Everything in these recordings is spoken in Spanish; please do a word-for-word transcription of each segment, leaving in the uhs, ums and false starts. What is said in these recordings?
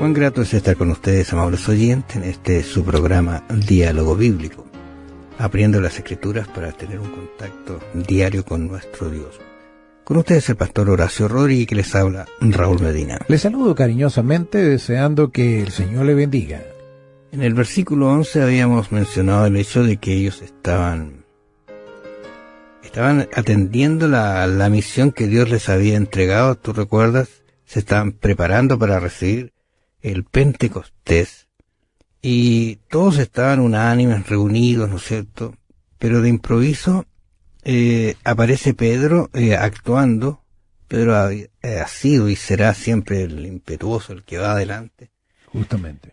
Cuán grato es estar con ustedes, amables oyentes, en este su programa Diálogo Bíblico, aprendiendo las Escrituras para tener un contacto diario con nuestro Dios. Con ustedes el pastor Horacio Rodríguez, que les habla Raúl Medina. Les saludo cariñosamente, deseando que el Señor le bendiga. En el versículo once habíamos mencionado el hecho de que ellos estaban estaban atendiendo la, la misión que Dios les había entregado. ¿Tú recuerdas? Se estaban preparando para recibir el Pentecostés y todos estaban unánimes, reunidos, ¿no es cierto? Pero de improviso eh, aparece Pedro eh, actuando. Pedro ha, ha sido y será siempre el impetuoso, el que va adelante. Justamente.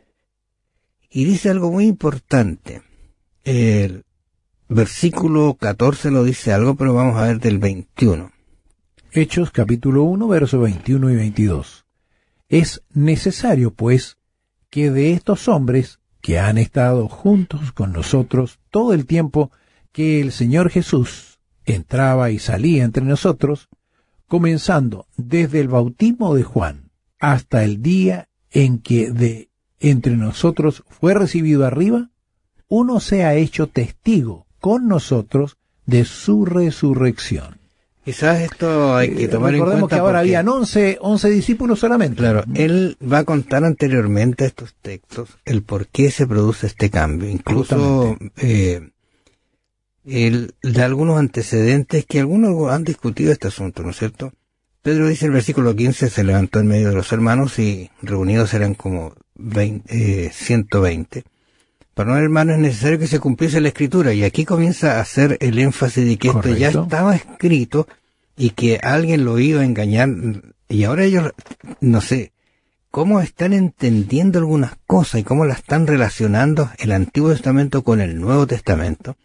Y dice algo muy importante. El versículo catorce lo dice algo, pero vamos a ver del veintiuno. Hechos capítulo uno, versos veintiuno y veintidós. Es necesario, pues, que de estos hombres que han estado juntos con nosotros todo el tiempo que el Señor Jesús entraba y salía entre nosotros, comenzando desde el bautismo de Juan hasta el día en que de entre nosotros fue recibido arriba, uno sea hecho testigo con nosotros de su resurrección. Quizás esto hay que tomar eh, en cuenta. Recordemos que ahora porque, habían once, once discípulos solamente. Claro, él va a contar anteriormente a estos textos el por qué se produce este cambio. Incluso eh, el, de algunos antecedentes que algunos han discutido este asunto, ¿no es cierto? Pedro dice en el versículo quince, se levantó en medio de los hermanos y reunidos eran como veinte, eh, ciento veinte. Para no, hermano, es necesario que se cumpliese la Escritura, y aquí comienza a hacer el énfasis de que Correcto. Esto ya estaba escrito y que alguien lo iba a engañar, y ahora ellos, no sé, cómo están entendiendo algunas cosas y cómo las están relacionando el Antiguo Testamento con el Nuevo Testamento.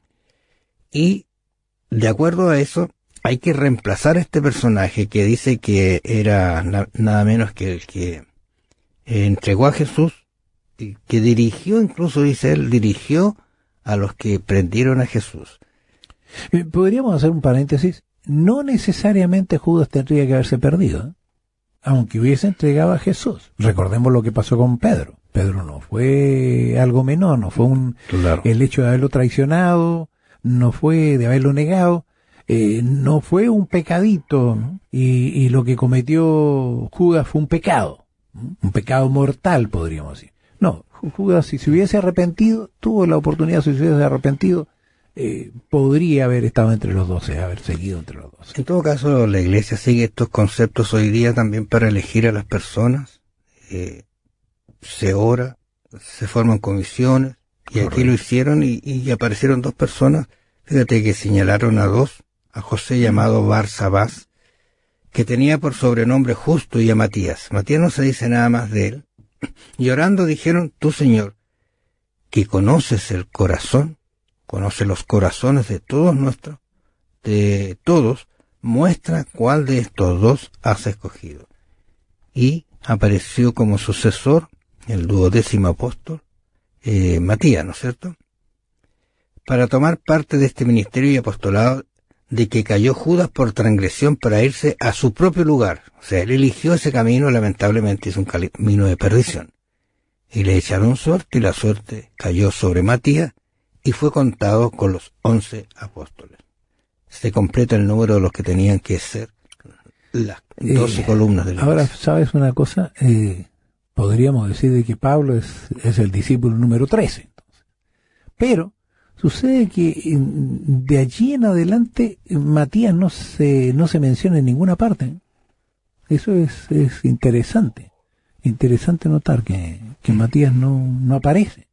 Y, de acuerdo a eso, hay que reemplazar a este personaje que dice que era na- nada menos que el que eh, entregó a Jesús, que dirigió, incluso dice él, dirigió a los que prendieron a Jesús. Podríamos hacer un paréntesis. No necesariamente Judas tendría que haberse perdido, ¿eh? Aunque hubiese entregado a Jesús. Recordemos lo que pasó con Pedro. Pedro no fue algo menor, no fue un claro. el hecho de haberlo traicionado, no fue de haberlo negado, eh, no fue un pecadito, ¿no? y, y lo que cometió Judas fue un pecado, ¿no? Un pecado mortal, podríamos decir. No, Judas, si se hubiese arrepentido, tuvo la oportunidad, si se hubiese arrepentido, eh, podría haber estado entre los doce, haber seguido entre los doce. En todo caso, la Iglesia sigue estos conceptos hoy día también para elegir a las personas. Eh, se ora, se forman comisiones, y Correcto. Aquí lo hicieron y, y aparecieron dos personas. Fíjate que señalaron a dos, a José llamado Barsabás, que tenía por sobrenombre Justo, y a Matías. Matías no se dice nada más de él. Y orando dijeron, tú, Señor, que conoces el corazón, conoces los corazones de todos nuestros, de todos, muestra cuál de estos dos has escogido. Y apareció como sucesor el duodécimo apóstol, eh, Matías, ¿no es cierto? Para tomar parte de este ministerio y apostolado de que cayó Judas por transgresión para irse a su propio lugar. O sea, él eligió ese camino, lamentablemente es un camino de perdición. Y le echaron suerte, y la suerte cayó sobre Matías, y fue contado con los once apóstoles. Se completa el número de los que tenían que ser las doce eh, columnas de la Ahora, iglesia. ¿sabes una cosa? Eh, podríamos decir de que Pablo es, es el discípulo número trece. Entonces. Pero sucede que de allí en adelante Matías no se no se menciona en ninguna parte. Eso es, es interesante. Interesante notar que, que Matías no, no aparece.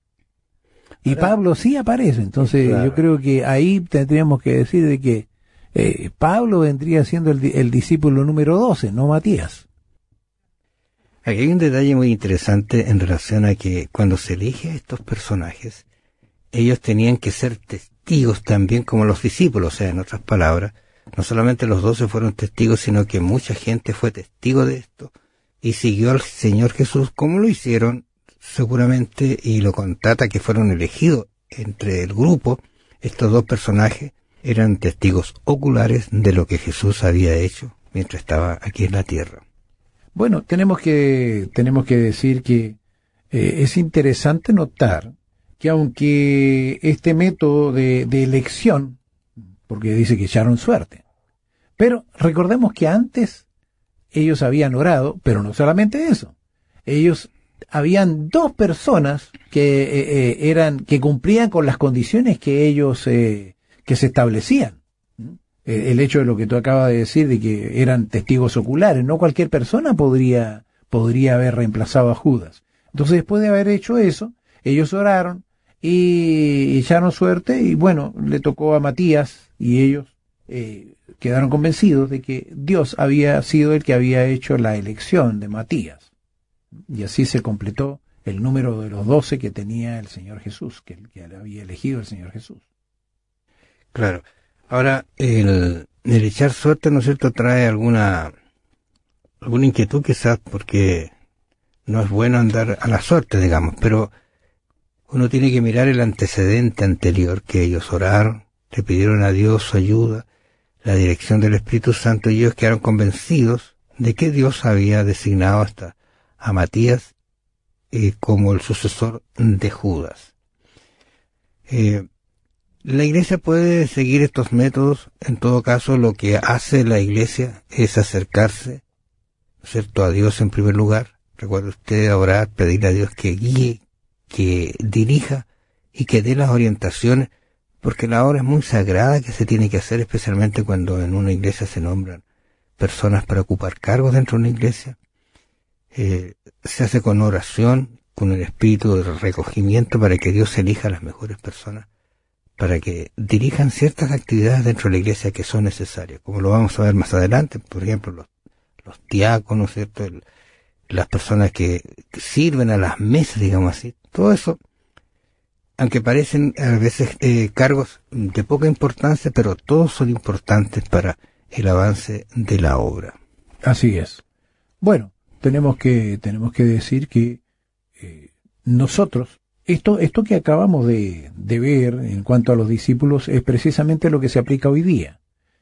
Y Ahora, Pablo sí aparece. Entonces claro. Yo creo que ahí tendríamos que decir de que eh, Pablo vendría siendo el, el discípulo número doce, no Matías. Aquí hay un detalle muy interesante en relación a que cuando se elige a estos personajes, ellos tenían que ser testigos también como los discípulos. O sea, en otras palabras, no solamente los doce fueron testigos, sino que mucha gente fue testigo de esto y siguió al Señor Jesús, como lo hicieron seguramente, y lo contata que fueron elegidos entre el grupo. Estos dos personajes eran testigos oculares de lo que Jesús había hecho mientras estaba aquí en la tierra. Bueno, tenemos que, tenemos que decir que eh, es interesante notar que aunque este método de, de elección, porque dice que echaron suerte, pero recordemos que antes ellos habían orado, pero no solamente eso, ellos habían dos personas que eh, eh, eran que cumplían con las condiciones que ellos eh, que se establecían. El, el hecho de lo que tú acabas de decir, de que eran testigos oculares, no cualquier persona podría podría haber reemplazado a Judas. Entonces, después de haber hecho eso, ellos oraron y echaron suerte, y bueno, le tocó a Matías, y ellos eh, quedaron convencidos de que Dios había sido el que había hecho la elección de Matías. Y así se completó el número de los doce que tenía el Señor Jesús, que, que había elegido el Señor Jesús. Claro. Ahora, el, el echar suerte, ¿no es cierto?, trae alguna, alguna inquietud quizás, porque no es bueno andar a la suerte, digamos, pero uno tiene que mirar el antecedente anterior, que ellos oraron, le pidieron a Dios su ayuda, la dirección del Espíritu Santo, y ellos quedaron convencidos de que Dios había designado hasta a Matías eh, como el sucesor de Judas. Eh, la Iglesia puede seguir estos métodos. En todo caso, lo que hace la Iglesia es acercarse, ¿cierto?, a Dios en primer lugar. Recuerde usted orar, pedirle a Dios que guíe, que dirija y que dé las orientaciones, porque la obra es muy sagrada que se tiene que hacer, especialmente cuando en una iglesia se nombran personas para ocupar cargos dentro de una iglesia. Eh, se hace con oración, con el espíritu de recogimiento, para que Dios elija a las mejores personas, para que dirijan ciertas actividades dentro de la iglesia que son necesarias, como lo vamos a ver más adelante, por ejemplo, los, los diáconos, ¿cierto?, el, las personas que, que sirven a las mesas, digamos así, todo eso, aunque parecen a veces eh, cargos de poca importancia, pero todos son importantes para el avance de la obra. Así es. Bueno, tenemos que tenemos que decir que eh, nosotros, esto esto que acabamos de, de ver en cuanto a los discípulos es precisamente lo que se aplica hoy día.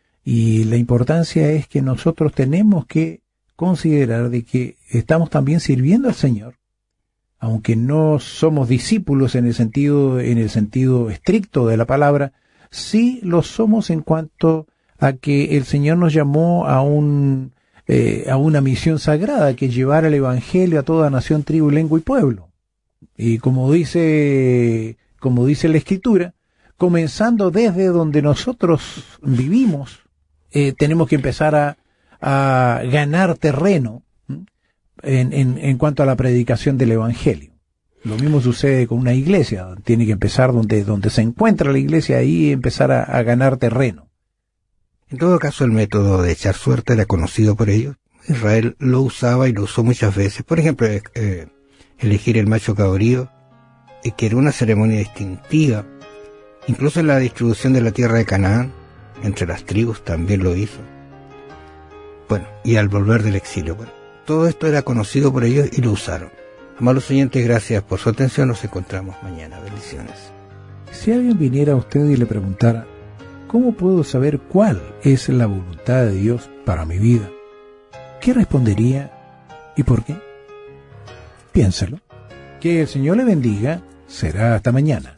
Y la importancia es que nosotros tenemos que considerar de que estamos también sirviendo al Señor, aunque no somos discípulos en el sentido en el sentido estricto de la palabra, sí lo somos en cuanto a que el Señor nos llamó a un eh, a una misión sagrada, que es llevar el evangelio a toda nación, tribu, lengua y pueblo. Y como dice como dice la Escritura, comenzando desde donde nosotros vivimos, eh, tenemos que empezar a a ganar terreno En, en, en cuanto a la predicación del Evangelio. Lo mismo sucede con una iglesia. Tiene que empezar donde, donde se encuentra la iglesia, ahí empezar a, a ganar terreno. En todo caso, el método de echar suerte era conocido por ellos. Israel lo usaba y lo usó muchas veces. Por ejemplo, eh, elegir el macho cabrío, eh, que era una ceremonia distintiva. Incluso en la distribución de la tierra de Canaán, entre las tribus, también lo hizo. Bueno, y al volver del exilio, bueno, todo esto era conocido por ellos y lo usaron. Amados oyentes, gracias por su atención. Nos encontramos mañana. Bendiciones. Si alguien viniera a usted y le preguntara, ¿cómo puedo saber cuál es la voluntad de Dios para mi vida?, ¿qué respondería y por qué? Piénselo. Que el Señor le bendiga. Será hasta mañana.